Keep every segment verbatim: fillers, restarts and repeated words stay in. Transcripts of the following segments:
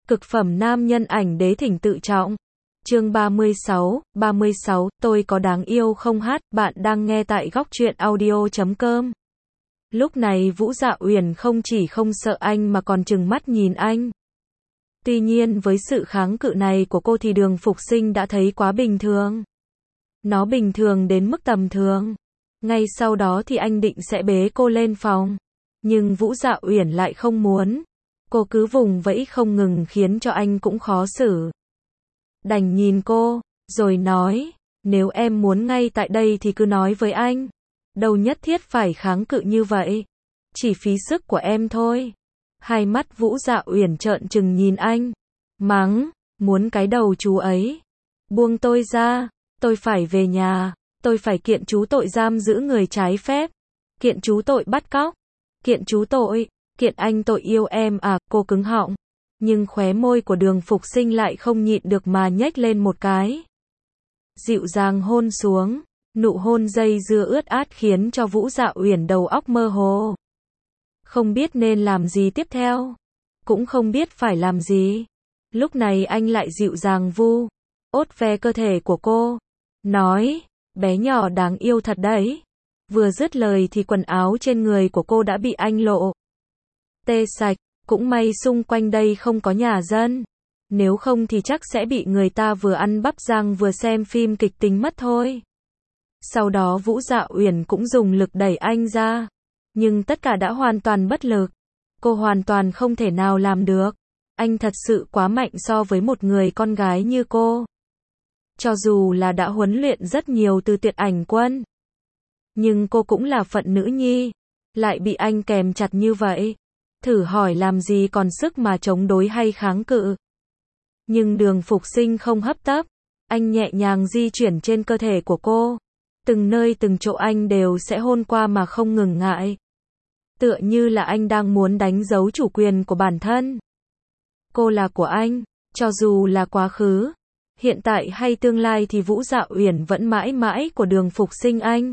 Cực phẩm nam nhân ảnh đế thỉnh tự trọng. Chương ba mươi sáu, ba mươi sáu, tôi có đáng yêu không hát, bạn đang nghe tại góc truyện audio chấm com. Lúc này Vũ Dạ Uyển không chỉ không sợ anh mà còn trừng mắt nhìn anh. Tuy nhiên với sự kháng cự này của cô thì Đường Phục Sinh đã thấy quá bình thường. Nó bình thường đến mức tầm thường. Ngay sau đó thì anh định sẽ bế cô lên phòng. Nhưng Vũ Dạ Uyển lại không muốn. Cô cứ vùng vẫy không ngừng khiến cho anh cũng khó xử. Đành nhìn cô, rồi nói, nếu em muốn ngay tại đây thì cứ nói với anh. Đâu nhất thiết phải kháng cự như vậy. Chỉ phí sức của em thôi. Hai mắt Vũ Dạ Uyển trợn trừng nhìn anh. Mắng, muốn cái đầu chú ấy. Buông tôi ra, tôi phải về nhà. Tôi phải kiện chú tội giam giữ người trái phép. Kiện chú tội bắt cóc. Kiện chú tội, kiện anh tội yêu em à, cô cứng họng. Nhưng khóe môi của Đường Phục Sinh lại không nhịn được mà nhếch lên một cái. Dịu dàng hôn xuống, nụ hôn dây dưa ướt át khiến cho Vũ Dạ Uyển đầu óc mơ hồ. Không biết nên làm gì tiếp theo, cũng không biết phải làm gì. Lúc này anh lại dịu dàng vu, ốt ve cơ thể của cô, nói, bé nhỏ đáng yêu thật đấy. Vừa dứt lời thì quần áo trên người của cô đã bị anh lộ tê sạch, cũng may xung quanh đây không có nhà dân. Nếu không thì chắc sẽ bị người ta vừa ăn bắp rang vừa xem phim kịch tính mất thôi. Sau đó Vũ Dạ Uyển cũng dùng lực đẩy anh ra. Nhưng tất cả đã hoàn toàn bất lực. Cô hoàn toàn không thể nào làm được. Anh thật sự quá mạnh so với một người con gái như cô. Cho dù là đã huấn luyện rất nhiều từ Tuyệt Ảnh Quân. Nhưng cô cũng là phận nữ nhi. Lại bị anh kèm chặt như vậy. Thử hỏi làm gì còn sức mà chống đối hay kháng cự. Nhưng Đường Phục Sinh không hấp tấp. Anh nhẹ nhàng di chuyển trên cơ thể của cô. Từng nơi từng chỗ anh đều sẽ hôn qua mà không ngừng ngại. Tựa như là anh đang muốn đánh dấu chủ quyền của bản thân. Cô là của anh, cho dù là quá khứ, hiện tại hay tương lai thì Vũ Dạ Uyển vẫn mãi mãi của Đường Phục Sinh anh.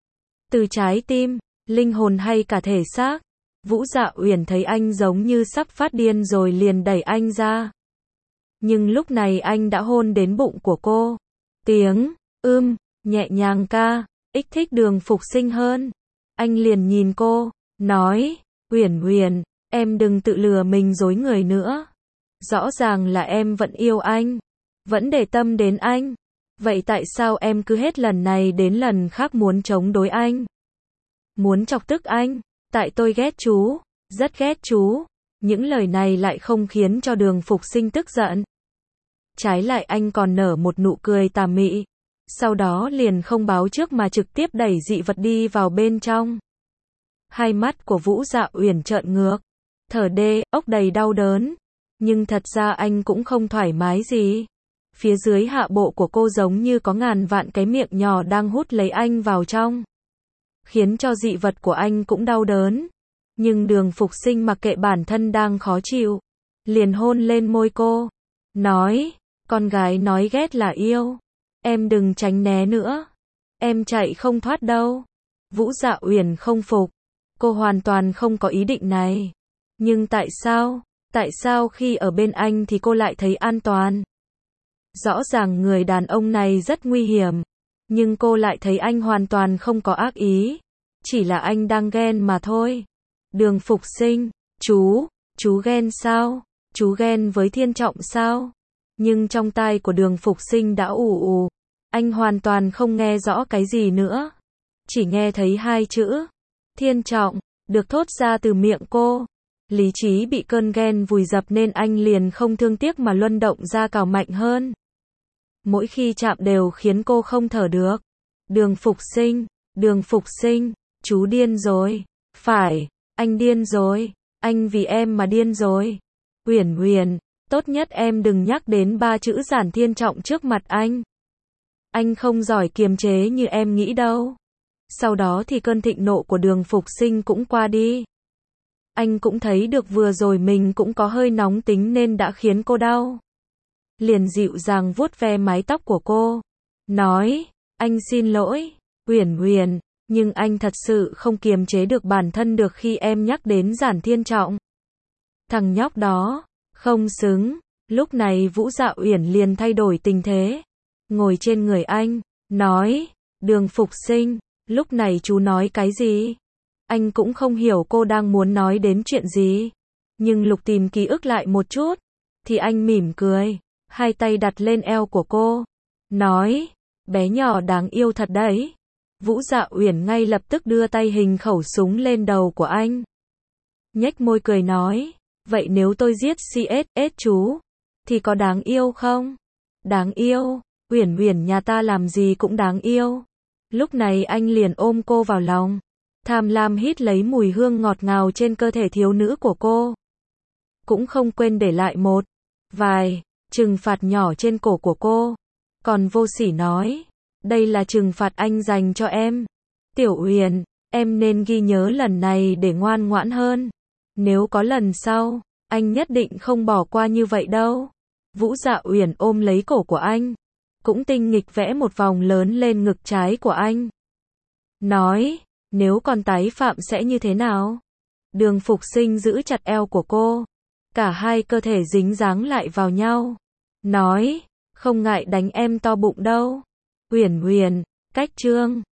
Từ trái tim, linh hồn hay cả thể xác, Vũ Dạ Uyển thấy anh giống như sắp phát điên rồi liền đẩy anh ra. Nhưng lúc này anh đã hôn đến bụng của cô. Tiếng, ưm, nhẹ nhàng ca, ích thích Đường Phục Sinh hơn. Anh liền nhìn cô, nói, Uyển Uyển, em đừng tự lừa mình dối người nữa. Rõ ràng là em vẫn yêu anh, vẫn để tâm đến anh. Vậy tại sao em cứ hết lần này đến lần khác muốn chống đối anh? Muốn chọc tức anh? Tại tôi ghét chú, rất ghét chú. Những lời này lại không khiến cho Đường Phục Sinh tức giận. Trái lại anh còn nở một nụ cười tà mị. Sau đó liền không báo trước mà trực tiếp đẩy dị vật đi vào bên trong. Hai mắt của Vũ Dạ Uyển trợn ngược. Thở đê, ốc đầy đau đớn. Nhưng thật ra anh cũng không thoải mái gì. Phía dưới hạ bộ của cô giống như có ngàn vạn cái miệng nhỏ đang hút lấy anh vào trong. Khiến cho dị vật của anh cũng đau đớn. Nhưng Đường Phục Sinh mặc kệ bản thân đang khó chịu. Liền hôn lên môi cô. Nói, con gái nói ghét là yêu. Em đừng tránh né nữa. Em chạy không thoát đâu. Vũ Dạ Uyển không phục. Cô hoàn toàn không có ý định này. Nhưng tại sao? Tại sao khi ở bên anh thì cô lại thấy an toàn? Rõ ràng người đàn ông này rất nguy hiểm. Nhưng cô lại thấy anh hoàn toàn không có ác ý. Chỉ là anh đang ghen mà thôi. Đường Phục Sinh, chú, chú ghen sao? Chú ghen với Thiên Trọng sao? Nhưng trong tai của Đường Phục Sinh đã ù ù. Anh hoàn toàn không nghe rõ cái gì nữa. Chỉ nghe thấy hai chữ. Thiên Trọng, được thốt ra từ miệng cô. Lý trí bị cơn ghen vùi dập nên anh liền không thương tiếc mà luân động ra cào mạnh hơn. Mỗi khi chạm đều khiến cô không thở được. Đường Phục Sinh, Đường Phục Sinh, chú điên rồi. Phải, anh điên rồi. Anh vì em mà điên rồi. Uyển Uyển, tốt nhất em đừng nhắc đến ba chữ Giản Thiên Trọng trước mặt anh. Anh không giỏi kiềm chế như em nghĩ đâu. Sau đó thì cơn thịnh nộ của Đường Phục Sinh cũng qua đi. Anh cũng thấy được vừa rồi mình cũng có hơi nóng tính nên đã khiến cô đau. Liền dịu dàng vuốt ve mái tóc của cô. Nói, anh xin lỗi, Uyển Uyển, nhưng anh thật sự không kiềm chế được bản thân được khi em nhắc đến Giản Thiên Trọng. Thằng nhóc đó, Không xứng. Lúc này Vũ Dạ Uyển liền thay đổi tình thế, ngồi trên người anh, nói, Đường Phục Sinh, lúc này chú nói cái gì? Anh cũng không hiểu cô đang muốn nói đến chuyện gì. Nhưng Lục tìm ký ức lại một chút, thì anh mỉm cười, hai tay đặt lên eo của cô, nói, bé nhỏ đáng yêu thật đấy. Vũ Dạ Uyển ngay lập tức đưa tay hình khẩu súng lên đầu của anh. Nhếch môi cười nói, vậy nếu tôi giết xê ét ét chú, thì có đáng yêu không? Đáng yêu, Uyển Uyển nhà ta làm gì cũng đáng yêu. Lúc này anh liền ôm cô vào lòng, tham lam hít lấy mùi hương ngọt ngào trên cơ thể thiếu nữ của cô. Cũng không quên để lại một vài trừng phạt nhỏ trên cổ của cô. Còn vô sỉ nói, đây là trừng phạt anh dành cho em. Tiểu Uyển, em nên ghi nhớ lần này để ngoan ngoãn hơn. Nếu có lần sau, anh nhất định không bỏ qua như vậy đâu. Vũ Dạ Uyển ôm lấy cổ của anh, cũng tinh nghịch vẽ một vòng lớn lên ngực trái của anh. Nói, nếu còn tái phạm sẽ như thế nào? Đường Phục Sinh giữ chặt eo của cô, cả hai cơ thể dính dáng lại vào nhau. Nói, không ngại đánh em to bụng đâu. Uyển Uyển, cách trương.